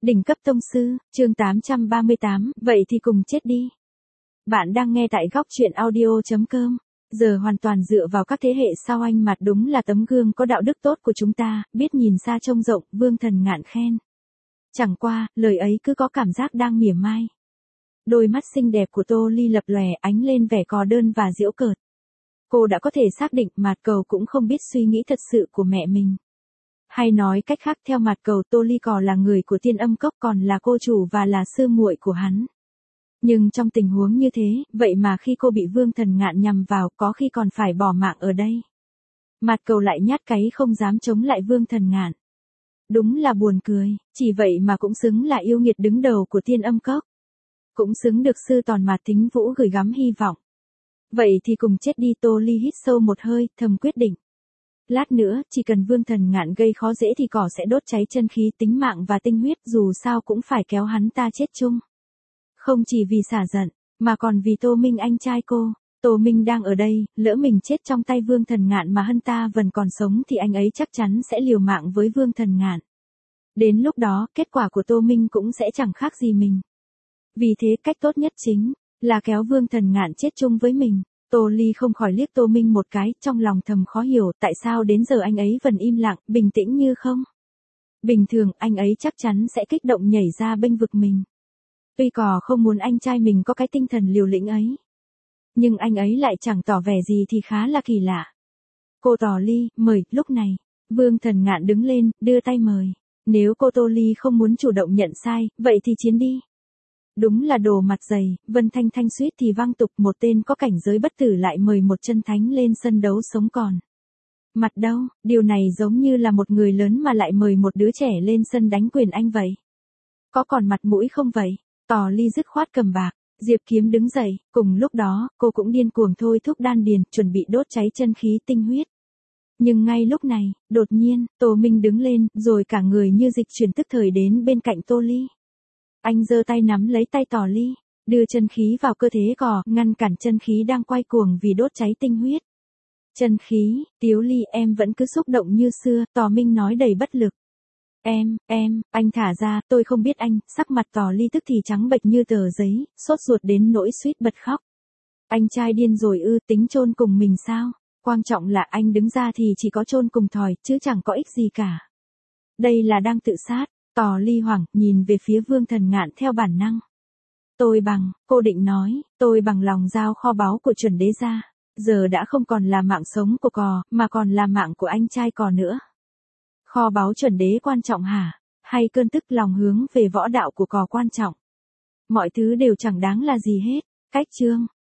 Đỉnh cấp tông sư, chương 838, vậy thì cùng chết đi. Bạn đang nghe tại góc truyện audio.com. Giờ hoàn toàn dựa vào các thế hệ sau anh Mạt đúng là tấm gương có đạo đức tốt của chúng ta, biết nhìn xa trông rộng, Vương Thần Ngạn khen. Chẳng qua, lời ấy cứ có cảm giác đang mỉa mai. Đôi mắt xinh đẹp của Tô Ly lập lòe ánh lên vẻ cò đơn và giễu cợt. Cô đã có thể xác định Mạt Cầu cũng không biết suy nghĩ thật sự của mẹ mình. Hay nói cách khác, theo Mạt Cầu, Tô Ly Cò là người của Tiên Âm Cốc, còn là cô chủ và là sư muội của hắn. Nhưng trong tình huống như thế, vậy mà khi cô bị Vương Thần Ngạn nhằm vào, có khi còn phải bỏ mạng ở đây. Mạt Cầu lại nhát cáy không dám chống lại Vương Thần Ngạn. Đúng là buồn cười, chỉ vậy mà cũng xứng là yêu nghiệt đứng đầu của Tiên Âm Cốc. Cũng xứng được sư tòn Mạt Thính Vũ gửi gắm hy vọng. Vậy thì cùng chết đi. Tô Ly hít sâu một hơi, thầm quyết định. Lát nữa, chỉ cần Vương Thần Ngạn gây khó dễ thì cỏ sẽ đốt cháy chân khí, tính mạng và tinh huyết, dù sao cũng phải kéo hắn ta chết chung. Không chỉ vì xả giận, mà còn vì Tô Minh anh trai cô. Tô Minh đang ở đây, lỡ mình chết trong tay Vương Thần Ngạn mà hắn ta vẫn còn sống thì anh ấy chắc chắn sẽ liều mạng với Vương Thần Ngạn. Đến lúc đó, kết quả của Tô Minh cũng sẽ chẳng khác gì mình. Vì thế cách tốt nhất chính là kéo Vương Thần Ngạn chết chung với mình. Tô Ly không khỏi liếc Tô Minh một cái, trong lòng thầm khó hiểu tại sao đến giờ anh ấy vẫn im lặng, bình tĩnh như không. Bình thường anh ấy chắc chắn sẽ kích động nhảy ra bênh vực mình. Tuy cò không muốn anh trai mình có cái tinh thần liều lĩnh ấy. Nhưng anh ấy lại chẳng tỏ vẻ gì thì khá là kỳ lạ. Cô Tò Ly, mời. Lúc này, Vương Thần Ngạn đứng lên, đưa tay mời. Nếu cô Tô Ly không muốn chủ động nhận sai, vậy thì chiến đi. Đúng là đồ mặt dày, Vân Thanh Thanh suýt thì văng tục, một tên có cảnh giới bất tử lại mời một chân thánh lên sân đấu sống còn. Mặt đâu, điều này giống như là một người lớn mà lại mời một đứa trẻ lên sân đánh quyền anh vậy. Có còn mặt mũi không vậy? Tò Ly dứt khoát cầm bạc, Diệp Kiếm đứng dậy, cùng lúc đó, cô cũng điên cuồng thôi thúc đan điền, chuẩn bị đốt cháy chân khí tinh huyết. Nhưng ngay lúc này, đột nhiên, Tô Minh đứng lên, rồi cả người như dịch chuyển tức thời đến bên cạnh Tô Ly. Anh giơ tay nắm lấy tay Tò Ly, đưa chân khí vào cơ thể cò, ngăn cản chân khí đang quay cuồng vì đốt cháy tinh huyết. Chân khí, Tiếu Ly em vẫn cứ xúc động như xưa, Tò Minh nói đầy bất lực. Anh thả ra, tôi không biết anh. Sắc mặt Tò Ly tức thì trắng bệch như tờ giấy, sốt ruột đến nỗi suýt bật khóc. Anh trai điên rồi ư? Tính chôn cùng mình sao? Quan trọng là anh đứng ra thì chỉ có chôn cùng thỏi, chứ chẳng có ích gì cả. Đây là đang tự sát. Tò Ly hoảng, nhìn về phía Vương Thần Ngạn theo bản năng. Cô định nói, tôi bằng lòng giao kho báu của chuẩn đế ra. Giờ đã không còn là mạng sống của cò, mà còn là mạng của anh trai cò nữa. Kho báu chuẩn đế quan trọng hả? Hay cơn tức lòng hướng về võ đạo của cò quan trọng? Mọi thứ đều chẳng đáng là gì hết. Cách chương.